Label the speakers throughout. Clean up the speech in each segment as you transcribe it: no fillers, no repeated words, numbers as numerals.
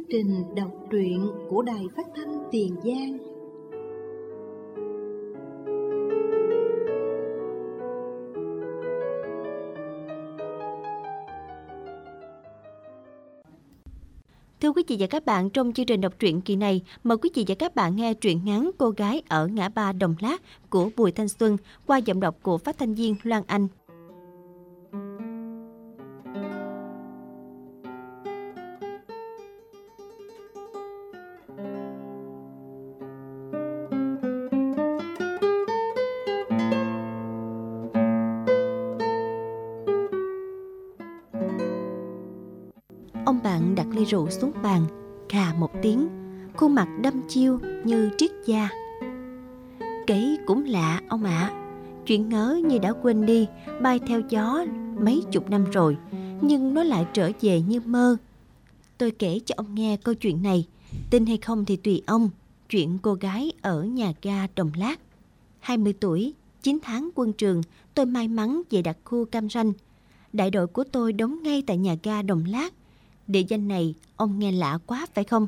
Speaker 1: trình đọc truyện của Đài Phát thanh Tiền Giang.
Speaker 2: Thưa quý vị và các bạn, trong chương trình đọc truyện kỳ này, mời quý vị và các bạn nghe truyện ngắn Cô gái ở ngã ba Đồng Lát của Bùi Thanh Xuân qua giọng đọc của phát thanh viên Loan Anh. Ông bạn đặt ly rượu xuống bàn, khà một tiếng, khuôn mặt đăm chiêu như triết gia. Kể cũng lạ ông ạ, chuyện ngớ như đã quên đi, bay theo gió mấy chục năm rồi, nhưng nó lại trở về như mơ. Tôi kể cho ông nghe câu chuyện này, tin hay không thì tùy ông. Chuyện cô gái ở nhà ga Đồng Lát. 20 tuổi, 9 tháng quân trường, tôi may mắn về đặc khu Cam Ranh. Đại đội của tôi đóng ngay tại nhà ga Đồng Lát. Địa danh này ông nghe lạ quá phải không?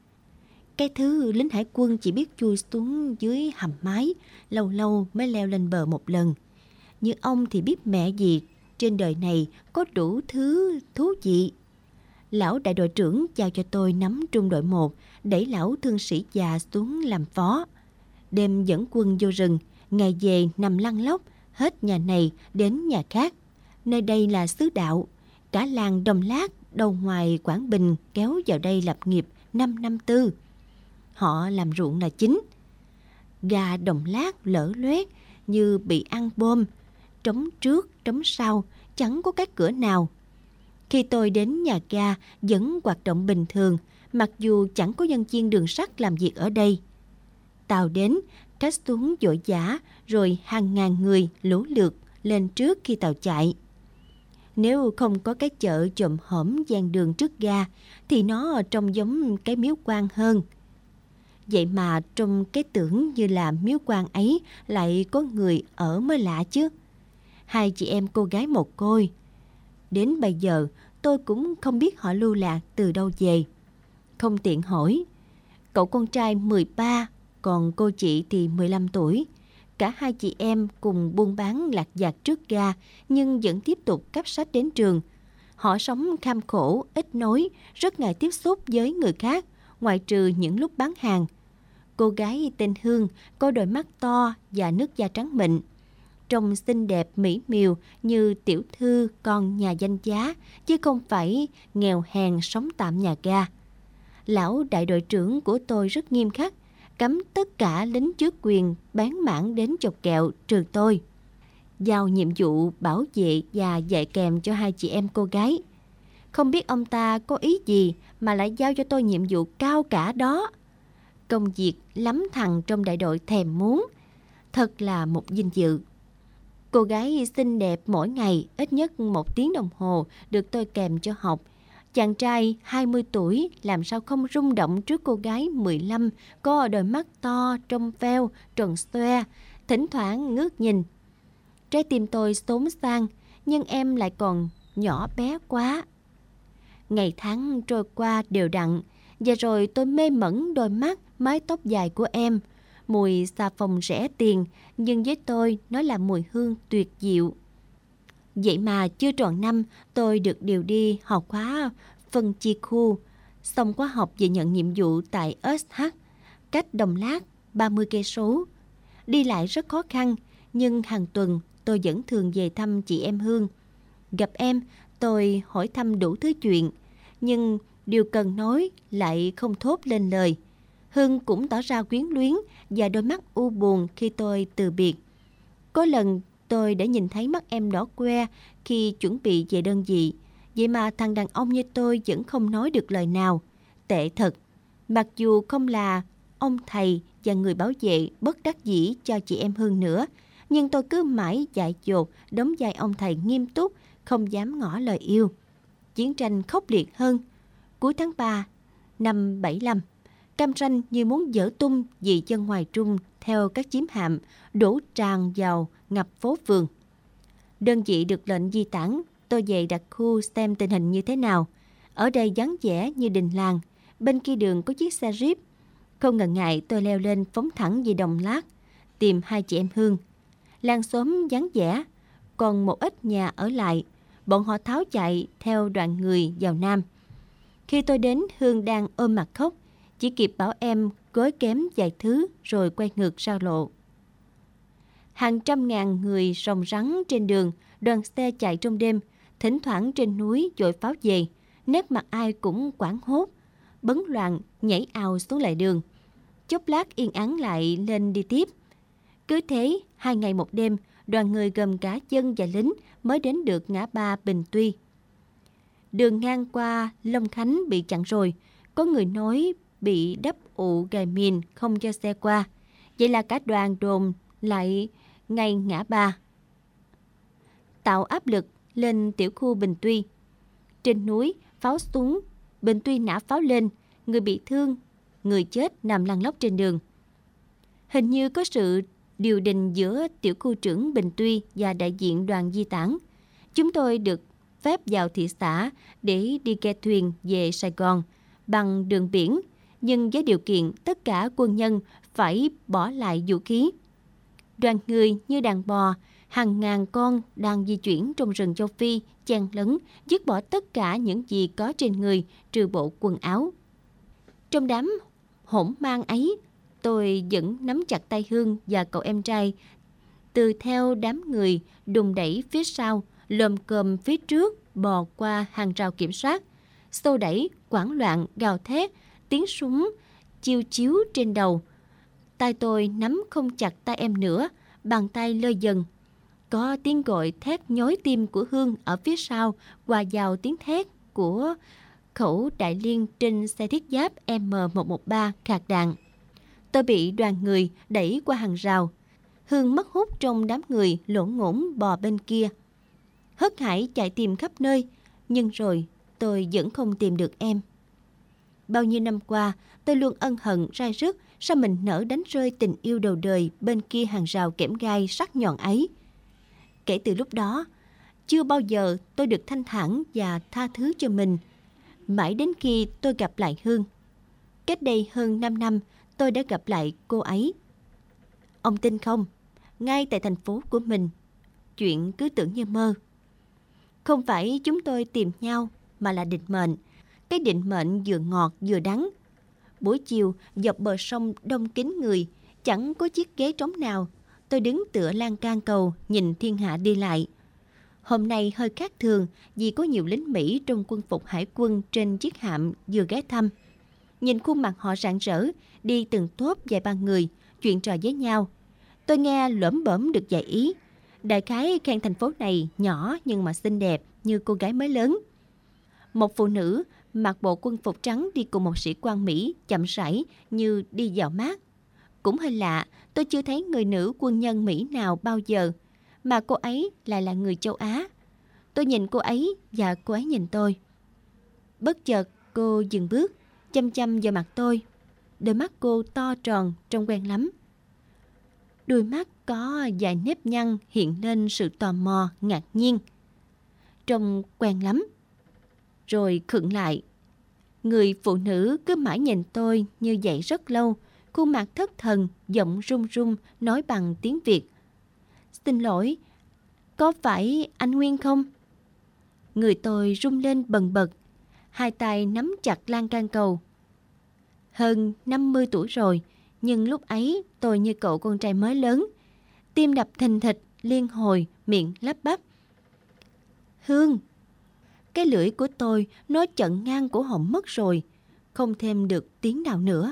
Speaker 2: Cái thứ lính hải quân chỉ biết chui xuống dưới hầm mái, lâu lâu mới leo lên bờ một lần. Như ông thì biết mẹ gì, trên đời này có đủ thứ thú vị. Lão đại đội trưởng giao cho tôi nắm trung đội 1, đẩy lão thương sĩ già xuống làm phó. Đêm dẫn quân vô rừng, ngày về nằm lăn lóc, hết nhà này đến nhà khác. Nơi đây là xứ đạo, cả làng Đồng Lát đầu ngoài Quảng Bình kéo vào đây lập nghiệp 5 năm tư. Họ làm ruộng là chính. Gà Đồng Lát lở loét như bị ăn bom, trống trước trống sau, chẳng có cái cửa nào. Khi tôi đến nhà ga vẫn hoạt động bình thường, mặc dù chẳng có nhân viên đường sắt làm việc ở đây. Tàu đến, khách xuống vội vã, rồi hàng ngàn người lũ lượt lên trước khi tàu chạy. Nếu không có cái chợ chồm hổm gian đường trước ga thì nó trông giống cái miếu quan hơn. Vậy mà trong cái tưởng như là miếu quan ấy lại có người ở mới lạ chứ. 2 chị em cô gái mồ côi. Đến bây giờ tôi cũng không biết họ lưu lạc từ đâu về. Không tiện hỏi. Cậu con trai 13, còn cô chị thì 15 tuổi. Cả 2 chị em cùng buôn bán lặt vặt trước ga nhưng vẫn tiếp tục cắp sách đến trường. Họ sống kham khổ, ít nói, rất ngại tiếp xúc với người khác, ngoại trừ những lúc bán hàng. Cô gái tên Hương có đôi mắt to và nước da trắng mịn. Trông xinh đẹp mỹ miều như tiểu thư con nhà danh giá, chứ không phải nghèo hèn sống tạm nhà ga. Lão đại đội trưởng của tôi rất nghiêm khắc, cấm tất cả lính trước quyền bán mãn đến chọc kẹo trừ tôi. Giao nhiệm vụ bảo vệ và dạy kèm cho 2 chị em cô gái. Không biết ông ta có ý gì mà lại giao cho tôi nhiệm vụ cao cả đó. Công việc lắm thằng trong đại đội thèm muốn. Thật là một vinh dự. Cô gái xinh đẹp mỗi ngày ít nhất 1 tiếng đồng hồ được tôi kèm cho học. Chàng trai 20 tuổi làm sao không rung động trước cô gái 15 có đôi mắt to, trong veo, tròn xoe, thỉnh thoảng ngước nhìn. Trái tim tôi xốn sang, nhưng em lại còn nhỏ bé quá. Ngày tháng trôi qua đều đặn, và rồi tôi mê mẩn đôi mắt, mái tóc dài của em. Mùi xà phòng rẻ tiền, nhưng với tôi nó là mùi hương tuyệt diệu. Vậy mà chưa tròn năm, tôi được điều đi học khóa phân chia khu. Xong khóa học về nhận nhiệm vụ tại SH, cách Đồng Lát 30 cây số. Đi lại rất khó khăn, nhưng hàng tuần tôi vẫn thường về thăm chị em Hương. Gặp em, tôi hỏi thăm đủ thứ chuyện, nhưng điều cần nói lại không thốt lên lời. Hương cũng tỏ ra quyến luyến và đôi mắt u buồn khi tôi từ biệt. Có lần tôi đã nhìn thấy mắt em đỏ que khi chuẩn bị về đơn vị. Vậy mà thằng đàn ông như tôi vẫn không nói được lời nào. Tệ thật. Mặc dù không là ông thầy và người bảo vệ bất đắc dĩ cho chị em Hương nữa, nhưng tôi cứ mãi dại dột đóng vai ông thầy nghiêm túc, không dám ngỏ lời yêu. Chiến tranh khốc liệt hơn. Cuối tháng 3 năm 75, Cam Ranh như muốn dỡ tung vì dân ngoài Trung theo các chiếm hạm đổ tràn vào ngập phố phường. Đơn vị được lệnh di tản, tôi về đặc khu xem tình hình như thế nào. Ở đây vắng vẻ như đình làng, Bên kia đường có chiếc xe Jeep. Không ngần ngại tôi leo lên phóng thẳng về Đồng Lát, tìm hai chị em Hương. Làng xóm vắng vẻ, còn một ít nhà ở lại. Bọn họ tháo chạy theo đoàn người vào Nam. Khi tôi đến, Hương đang ôm mặt khóc, chỉ kịp bảo em gói kém vài thứ rồi quay ngược giao lộ. Hàng trăm ngàn người ròng rắn trên đường, đoàn xe chạy trong đêm, thỉnh thoảng trên núi dội pháo về, nét mặt ai cũng hoảng hốt, bấn loạn nhảy ào xuống lề đường. Chốc lát yên ắng lại lên đi tiếp. Cứ thế, 2 ngày 1 đêm, đoàn người gồm cả dân và lính mới đến được ngã ba Bình Tuy. Đường ngang qua Long Khánh bị chặn rồi, có người nói bị đắp ụ gài mìn không cho xe qua. Vậy là cả đoàn đồn lại ngay ngã ba, tạo áp lực lên tiểu khu Bình Tuy. Trên núi, pháo xuống, Bình Tuy nã pháo lên, người bị thương, người chết nằm lăn lóc trên đường. Hình như có sự điều đình giữa tiểu khu trưởng Bình Tuy và đại diện đoàn di tản. Chúng tôi được phép vào thị xã để đi ghe thuyền về Sài Gòn bằng đường biển, nhưng với điều kiện tất cả quân nhân phải bỏ lại vũ khí. Đoàn người như đàn bò, hàng ngàn con đang di chuyển trong rừng châu Phi, chen lấn, dứt bỏ tất cả những gì có trên người trừ bộ quần áo. Trong đám hỗn mang ấy, tôi vẫn nắm chặt tay Hương và cậu em trai, từ theo đám người đùng đẩy phía sau, lồm cồm phía trước, bò qua hàng rào kiểm soát, xô đẩy, hoảng loạn, gào thét, tiếng súng chiêu chiếu trên đầu. Tay tôi nắm không chặt tay em nữa, bàn tay lơi dần. Có tiếng gọi thét nhói tim của Hương ở phía sau, hòa vào tiếng thét của khẩu đại liên trên xe thiết giáp M113 khạc đạn. Tôi bị đoàn người đẩy qua hàng rào. Hương mất hút trong đám người lổn ngổn bò bên kia. Hớt hải chạy tìm khắp nơi, nhưng rồi tôi vẫn không tìm được em. Bao nhiêu năm qua, tôi luôn ân hận rai rứt sao mình nỡ đánh rơi tình yêu đầu đời bên kia hàng rào kẽm gai sắc nhọn ấy. Kể từ lúc đó, chưa bao giờ tôi được thanh thản và tha thứ cho mình. Mãi đến khi tôi gặp lại Hương. Cách đây hơn 5 năm, tôi đã gặp lại cô ấy. Ông tin không? Ngay tại thành phố của mình, chuyện cứ tưởng như mơ. Không phải chúng tôi tìm nhau, mà là định mệnh. Cái định mệnh vừa ngọt vừa đắng. Buổi chiều, dọc bờ sông đông kín người, chẳng có chiếc ghế trống nào. Tôi đứng tựa lan can cầu, nhìn thiên hạ đi lại. Hôm nay hơi khác thường vì có nhiều lính Mỹ trong quân phục hải quân trên chiếc hạm vừa ghé thăm. Nhìn khuôn mặt họ rạng rỡ, đi từng tốp vài ba người, chuyện trò với nhau. Tôi nghe lởm bởm được vài ý. Đại khái khen thành phố này nhỏ nhưng mà xinh đẹp như cô gái mới lớn. Một phụ nữ mặc bộ quân phục trắng đi cùng một sĩ quan Mỹ chậm rãi như đi dạo mát. Cũng hơi lạ, tôi chưa thấy người nữ quân nhân Mỹ nào bao giờ, mà cô ấy lại là người châu Á. Tôi nhìn cô ấy và cô ấy nhìn tôi. Bất chợt cô dừng bước, chăm chăm vào mặt tôi. Đôi mắt cô to tròn, trông quen lắm. Đôi mắt có vài nếp nhăn hiện lên sự tò mò, ngạc nhiên. Trông quen lắm. Rồi khựng lại. Người phụ nữ cứ mãi nhìn tôi như vậy rất lâu, khuôn mặt thất thần, giọng run run, nói bằng tiếng Việt. Xin lỗi, có phải anh Nguyên không? Người tôi run lên bần bật, hai tay nắm chặt lan can cầu. Hơn 50 tuổi rồi, nhưng lúc ấy tôi như cậu con trai mới lớn. Tim đập thình thịch, liên hồi, miệng lắp bắp. Hương! Cái lưỡi của tôi nó chận ngang cổ họng mất rồi, không thêm được tiếng nào nữa.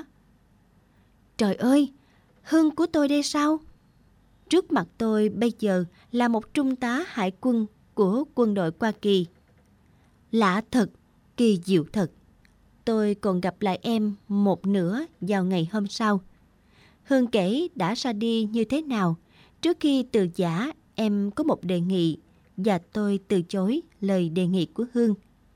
Speaker 2: Trời ơi! Hương của tôi đây sao? Trước mặt tôi bây giờ là một trung tá hải quân của quân đội Hoa Kỳ. Lạ thật, kỳ diệu thật. Tôi còn gặp lại em một nửa vào ngày hôm sau. Hương kể đã ra đi như thế nào. Trước khi từ giã, em có một đề nghị và tôi từ chối lời đề nghị của Hương.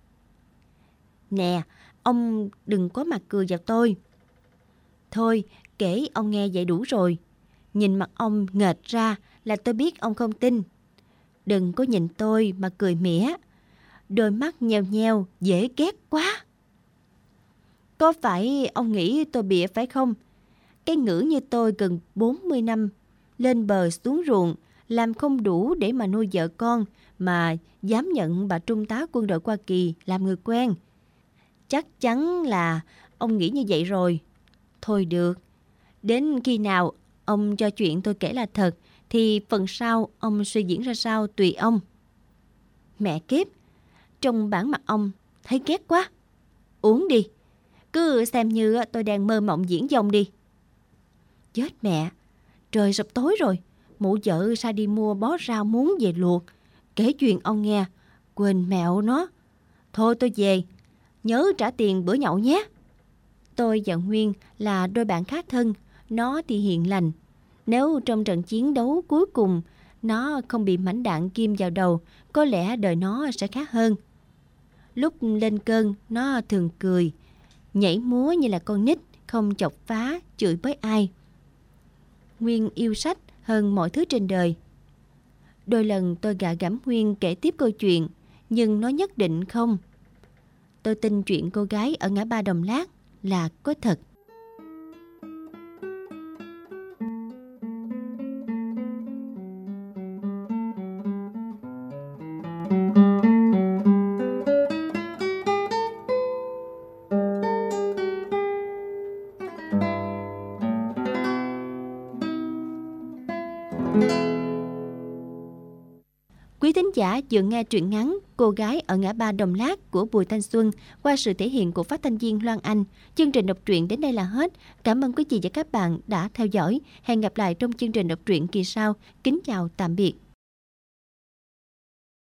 Speaker 2: Nè, ông đừng có mặt cười vào tôi. Thôi, kể ông nghe vậy đủ rồi. Nhìn mặt ông nghệt ra là tôi biết ông không tin. Đừng có nhìn tôi mà cười mỉa. Đôi mắt nheo nheo, dễ ghét quá. Có phải ông nghĩ tôi bịa phải không? Cái ngữ như tôi gần 40 năm, lên bờ xuống ruộng, làm không đủ để mà nuôi vợ con, mà dám nhận bà trung tá quân đội Hoa Kỳ làm người quen. Chắc chắn là ông nghĩ như vậy rồi. Thôi được, đến khi nào ông cho chuyện tôi kể là thật, thì phần sau ông suy diễn ra sao tùy ông. Mẹ kiếp, trong bản mặt ông thấy ghét quá. Uống đi, cứ xem như tôi đang mơ mộng diễn dông đi. Chết mẹ, trời sập tối rồi. Mụ vợ sai đi mua bó rau muống về luộc, kể chuyện ông nghe, quên mẹo nó. Thôi tôi về, nhớ trả tiền bữa nhậu nhé. Tôi và Nguyên là đôi bạn khá thân, nó thì hiền lành. Nếu trong trận chiến đấu cuối cùng nó không bị mảnh đạn kim vào đầu, có lẽ đời nó sẽ khác hơn. Lúc lên cơn, nó thường cười, nhảy múa như là con nít, không chọc phá, chửi bới ai. Nguyên yêu sách hơn mọi thứ trên đời. Đôi lần tôi gạ gẫm Nguyên kể tiếp câu chuyện, nhưng nó nhất định không. Tôi tin chuyện cô gái ở ngã ba Đồng Lát là có thật. Quý thính giả vừa nghe truyện ngắn Cô gái ở ngã ba Đồng Lát của Bùi Thanh Xuân qua sự thể hiện của phát thanh viên Loan Anh. Chương trình đọc truyện đến đây là hết. Cảm ơn quý vị và các bạn đã theo dõi. Hẹn gặp lại trong chương trình đọc truyện kỳ sau. Kính chào tạm biệt.